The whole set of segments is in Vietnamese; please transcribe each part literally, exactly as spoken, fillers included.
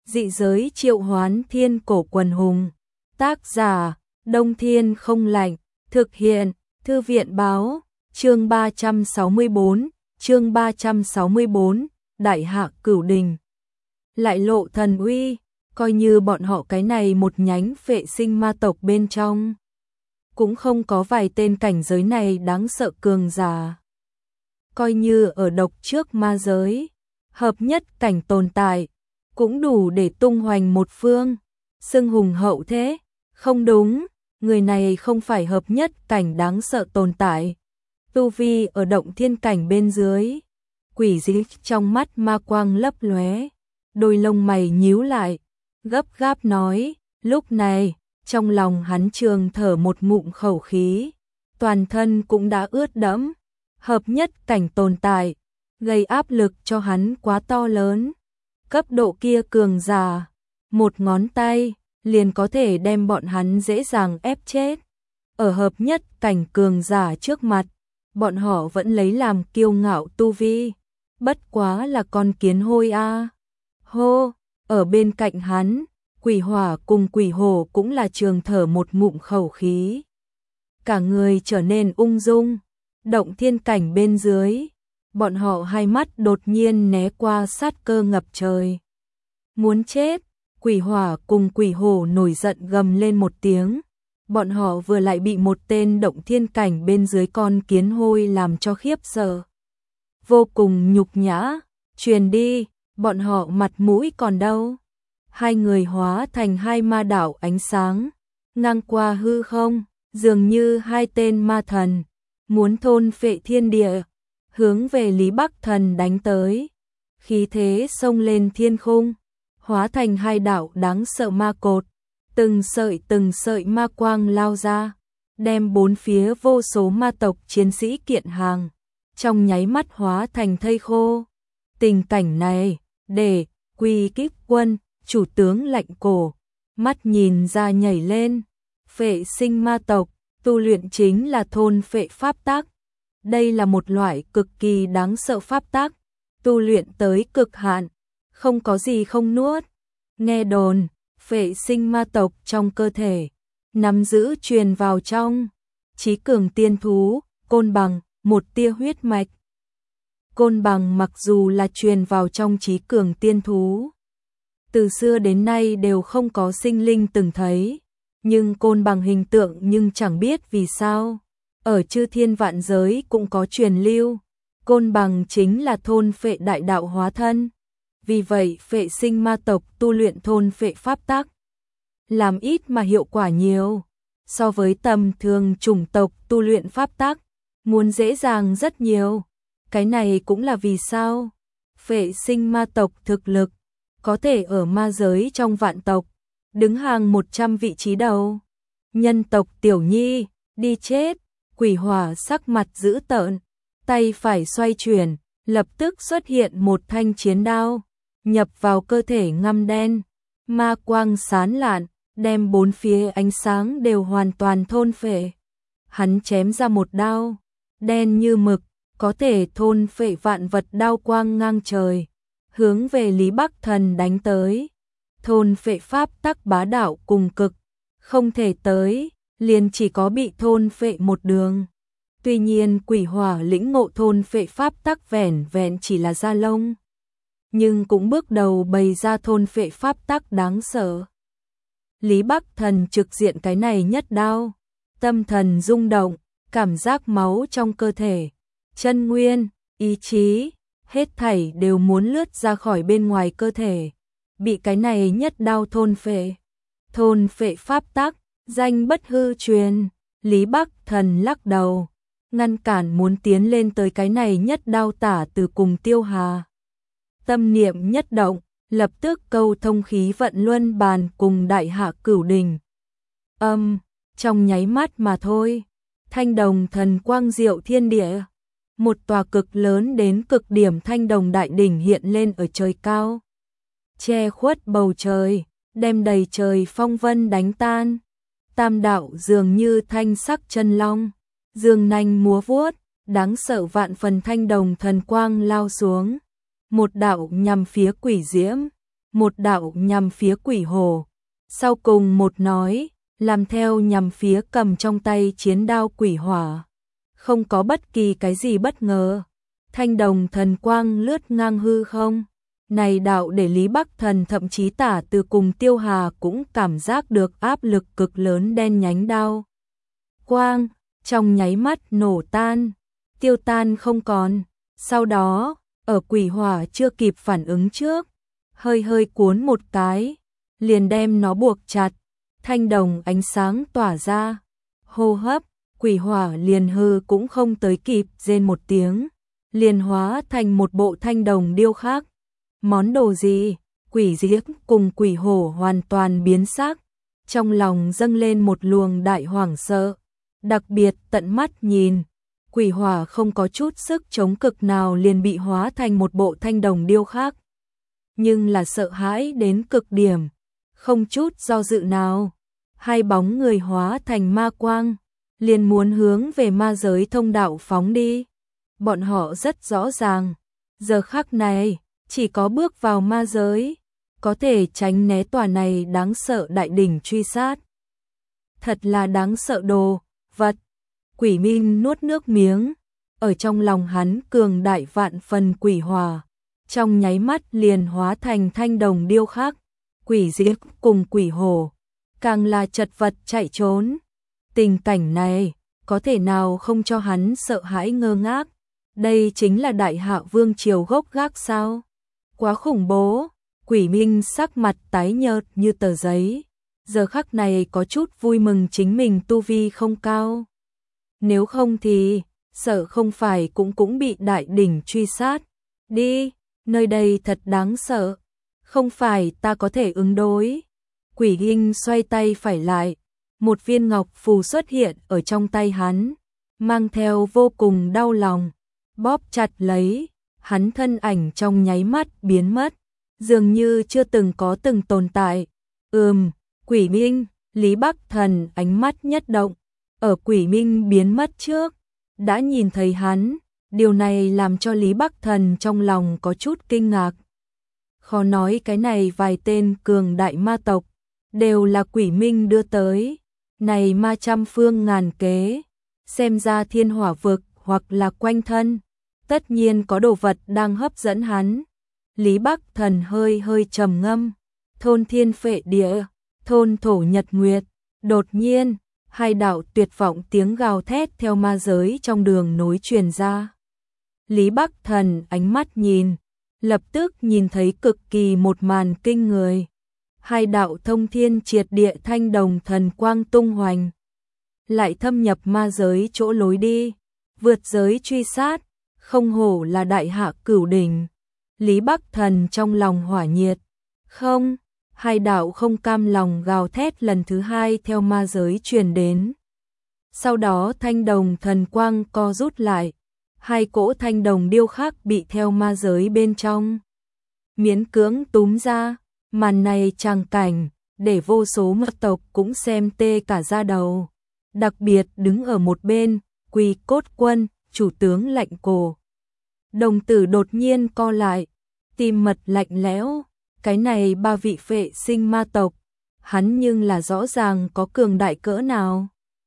Dị giới triệu hoán thiên cổ quần hùng. Tác giả, Đông Thiên Không Lạnh. Thực hiện, Thư viện báo. Chương ba trăm sáu mươi bốn, chương ba trăm sáu mươi bốn, Đại Hạ Cửu Đình. Lại lộ thần uy, coi như bọn họ cái này một nhánh phệ sinh ma tộc bên trong. Cũng không có vài tên cảnh giới này đáng sợ cường giả. Coi như ở độc trước ma giới, hợp nhất cảnh tồn tại, cũng đủ để tung hoành một phương, xưng hùng hậu thế. Không đúng, người này không phải hợp nhất cảnh đáng sợ tồn tại. Tu vi ở động thiên cảnh bên dưới, quỷ dị trong mắt ma quang lấp lóe, đôi lông mày nhíu lại, gấp gáp nói, lúc này, trong lòng hắn trường thở một ngụm khẩu khí, toàn thân cũng đã ướt đẫm, hợp nhất cảnh tồn tại, gây áp lực cho hắn quá to lớn. Cấp độ kia cường giả, một ngón tay, liền có thể đem bọn hắn dễ dàng ép chết. Ở hợp nhất cảnh cường giả trước mặt, bọn họ vẫn lấy làm kiêu ngạo tu vi, bất quá là con kiến hôi a. À. Hô, ở bên cạnh hắn, quỷ hỏa cùng quỷ hổ cũng là trường thở một ngụm khẩu khí. Cả người trở nên ung dung, động thiên cảnh bên dưới, bọn họ hai mắt đột nhiên né qua sát cơ ngập trời. Muốn chết, quỷ hỏa cùng quỷ hổ nổi giận gầm lên một tiếng. Bọn họ vừa lại bị một tên động thiên cảnh bên dưới con kiến hôi làm cho khiếp sợ. Vô cùng nhục nhã, truyền đi, bọn họ mặt mũi còn đâu. Hai người hóa thành hai ma đạo ánh sáng, ngang qua hư không, dường như hai tên ma thần, muốn thôn phệ thiên địa, hướng về Lý Bắc Thần đánh tới. Khí thế xông lên thiên khung, hóa thành hai đạo đáng sợ ma cột. Từng sợi từng sợi ma quang lao ra, đem bốn phía vô số ma tộc chiến sĩ kiện hàng, trong nháy mắt hóa thành thây khô. Tình cảnh này, để Quy Kíp Quân, chủ tướng lạnh cổ, mắt nhìn ra nhảy lên. Phệ sinh ma tộc, tu luyện chính là thôn phệ pháp tắc. Đây là một loại cực kỳ đáng sợ pháp tắc, tu luyện tới cực hạn, không có gì không nuốt. Nghe đồn, phệ sinh ma tộc trong cơ thể, nắm giữ truyền vào trong chí cường tiên thú, côn bằng, một tia huyết mạch. Côn bằng mặc dù là truyền vào trong chí cường tiên thú, từ xưa đến nay đều không có sinh linh từng thấy, nhưng côn bằng hình tượng nhưng chẳng biết vì sao, ở chư thiên vạn giới cũng có truyền lưu, côn bằng chính là thôn phệ đại đạo hóa thân. Vì vậy phệ sinh ma tộc tu luyện thôn phệ pháp tắc, làm ít mà hiệu quả nhiều, so với tầm thường chủng tộc tu luyện pháp tắc, muốn dễ dàng rất nhiều. Cái này cũng là vì sao phệ sinh ma tộc thực lực có thể ở ma giới trong vạn tộc đứng hàng một trăm vị trí đầu. Nhân tộc Tiểu Nhi, đi chết. Quỷ hỏa sắc mặt dữ tợn, tay phải xoay chuyển, lập tức xuất hiện một thanh chiến đao, nhập vào cơ thể ngăm đen, ma quang sán lạn, đem bốn phía ánh sáng đều hoàn toàn thôn phệ. Hắn chém ra một đao, đen như mực, có thể thôn phệ vạn vật, đao quang ngang trời, hướng về Lý Bắc Thần đánh tới. Thôn phệ pháp tắc bá đạo cùng cực, không thể tới, liền chỉ có bị thôn phệ một đường. Tuy nhiên quỷ hỏa lĩnh ngộ thôn phệ pháp tắc vẻn vẹn chỉ là da lông, nhưng cũng bước đầu bày ra thôn phệ pháp tắc đáng sợ. Lý Bắc Thần trực diện cái này nhất đao, tâm thần rung động, cảm giác máu trong cơ thể, chân nguyên, ý chí, hết thảy đều muốn lướt ra khỏi bên ngoài cơ thể, bị cái này nhất đao thôn phệ. Thôn phệ pháp tắc, danh bất hư truyền. Lý Bắc Thần lắc đầu, ngăn cản muốn tiến lên tới cái này nhất đao tả từ cùng Tiêu Hà. Tâm niệm nhất động, lập tức câu thông khí vận luân bàn cùng Đại Hạ Cửu Đình. Âm, trong nháy mắt mà thôi, thanh đồng thần quang diệu thiên địa, một tòa cực lớn đến cực điểm thanh đồng đại đỉnh hiện lên ở trời cao, che khuất bầu trời, đem đầy trời phong vân đánh tan. Tam đạo dường như thanh sắc chân long, dương nanh múa vuốt, đáng sợ vạn phần thanh đồng thần quang lao xuống. Một đạo nhằm phía quỷ diễm, một đạo nhằm phía quỷ hồ, sau cùng một nói, làm theo nhằm phía cầm trong tay chiến đao quỷ hỏa. Không có bất kỳ cái gì bất ngờ, thanh đồng thần quang lướt ngang hư không. Này đạo để Lý Bắc Thần thậm chí Tả Từ cùng Tiêu Hà cũng cảm giác được áp lực cực lớn, đen nhánh đao quang trong nháy mắt nổ tan, tiêu tan không còn. Sau đó, ở quỷ hỏa chưa kịp phản ứng trước, hơi hơi cuốn một cái, liền đem nó buộc chặt, thanh đồng ánh sáng tỏa ra, hô hấp, quỷ hỏa liền hư cũng không tới kịp rên một tiếng, liền hóa thành một bộ thanh đồng điêu khắc. Món đồ gì? Quỷ Diếc cùng quỷ hổ hoàn toàn biến sắc, trong lòng dâng lên một luồng đại hoảng sợ, đặc biệt tận mắt nhìn, quỷ hỏa không có chút sức chống cực nào liền bị hóa thành một bộ thanh đồng điêu khắc. Nhưng là sợ hãi đến cực điểm, không chút do dự nào, hai bóng người hóa thành ma quang, liền muốn hướng về ma giới thông đạo phóng đi. Bọn họ rất rõ ràng, giờ khắc này, chỉ có bước vào ma giới, có thể tránh né tòa này đáng sợ đại đỉnh truy sát. Thật là đáng sợ đồ vật. Quỷ Minh nuốt nước miếng, ở trong lòng hắn cường đại vạn phần quỷ hỏa, trong nháy mắt liền hóa thành thanh đồng điêu khắc. Quỷ Diếc cùng quỷ hổ, càng là chật vật chạy trốn. Tình cảnh này, có thể nào không cho hắn sợ hãi ngơ ngác. Đây chính là Đại Hạ Vương triều gốc gác sao? Quá khủng bố. Quỷ Minh sắc mặt tái nhợt như tờ giấy, giờ khắc này có chút vui mừng chính mình tu vi không cao. Nếu không thì, sợ không phải cũng cũng bị đại đỉnh truy sát. Đi, nơi đây thật đáng sợ, không phải ta có thể ứng đối. Quỷ Minh xoay tay phải lại, một viên ngọc phù xuất hiện ở trong tay hắn, mang theo vô cùng đau lòng, bóp chặt lấy, hắn thân ảnh trong nháy mắt biến mất, dường như chưa từng có từng tồn tại. Ừm, Quỷ Minh, Lý Bắc Thần ánh mắt nhất động, ở Quỷ Minh biến mất trước, đã nhìn thấy hắn, điều này làm cho Lý Bắc Thần trong lòng có chút kinh ngạc. Khó nói cái này vài tên cường đại ma tộc, đều là Quỷ Minh đưa tới, này ma trăm phương ngàn kế, xem ra thiên hỏa vực hoặc là quanh thân, tất nhiên có đồ vật đang hấp dẫn hắn. Lý Bắc Thần hơi hơi trầm ngâm, thôn thiên phệ địa, thôn thổ nhật nguyệt, đột nhiên, hai đạo tuyệt vọng tiếng gào thét theo ma giới trong đường nối truyền ra. Lý Bắc Thần ánh mắt nhìn, lập tức nhìn thấy cực kỳ một màn kinh người. Hai đạo thông thiên triệt địa thanh đồng thần quang tung hoành, lại thâm nhập ma giới chỗ lối đi, vượt giới truy sát, không hổ là Đại Hạ Cửu Đỉnh. Lý Bắc Thần trong lòng hỏa nhiệt, không, hai đạo không cam lòng gào thét lần thứ hai theo ma giới truyền đến. Sau đó thanh đồng thần quang co rút lại, hai cỗ thanh đồng điêu khắc bị theo ma giới bên trong miễn cưỡng túm ra. Màn này tràng cảnh, để vô số ma tộc cũng xem tê cả da đầu. Đặc biệt đứng ở một bên, Quỳ Cốt Quân, chủ tướng lạnh cổ. Đồng tử đột nhiên co lại, tim mật lạnh lẽo, cái này ba vị phệ sinh ma tộc, hắn nhưng là rõ ràng có cường đại cỡ nào.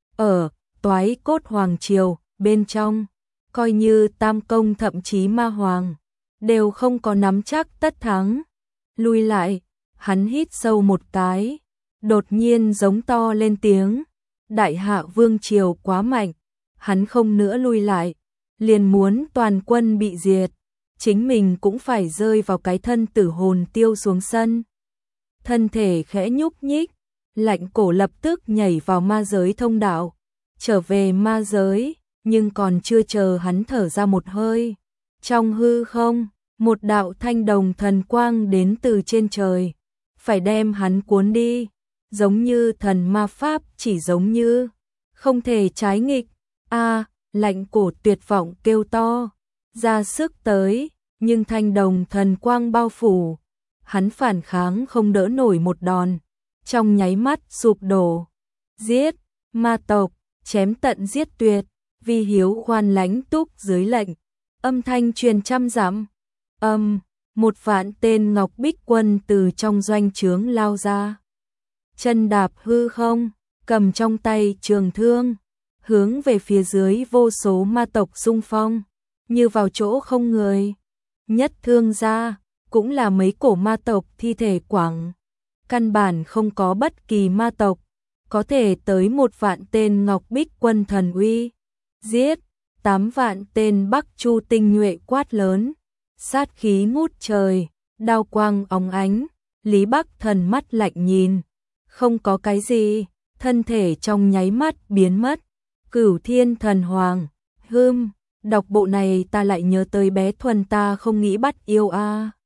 Ở Toái Cốt Hoàng Triều, bên trong, coi như Tam Công thậm chí Ma Hoàng, đều không có nắm chắc tất thắng. Lui lại, hắn hít sâu một cái, đột nhiên giống to lên tiếng. Đại Hạ Vương triều quá mạnh, hắn không nữa lui lại, liền muốn toàn quân bị diệt, chính mình cũng phải rơi vào cái thân tử hồn tiêu xuống sân. Thân thể khẽ nhúc nhích, lạnh cổ lập tức nhảy vào ma giới thông đạo, trở về ma giới, nhưng còn chưa chờ hắn thở ra một hơi. Trong hư không, một đạo thanh đồng thần quang đến từ trên trời, phải đem hắn cuốn đi, giống như thần ma pháp, chỉ giống như không thể trái nghịch. A, lạnh cổ tuyệt vọng kêu to, ra sức tới, nhưng thanh đồng thần quang bao phủ, hắn phản kháng không đỡ nổi một đòn, trong nháy mắt sụp đổ. Giết, ma tộc, chém tận giết tuyệt, Vi Hiếu khoan lãnh túc dưới lệnh, âm thanh truyền trăm dặm. Âm, một vạn tên Ngọc Bích quân từ trong doanh trướng lao ra. Chân đạp hư không, cầm trong tay trường thương, hướng về phía dưới vô số ma tộc xung phong, như vào chỗ không người. Nhất thương ra, cũng là mấy cổ ma tộc thi thể quẳng. Căn bản không có bất kỳ ma tộc có thể tới một vạn tên Ngọc Bích quân thần uy. Giết, tám vạn tên Bắc Chu tinh nhuệ quát lớn, sát khí ngút trời, đao quang óng ánh, Lý Bắc Thần mắt lạnh nhìn, không có cái gì, thân thể trong nháy mắt biến mất. Cửu Thiên Thần Hoàng, hưm, đọc bộ này ta lại nhớ tới bé Thuần ta không nghĩ bắt yêu a. À.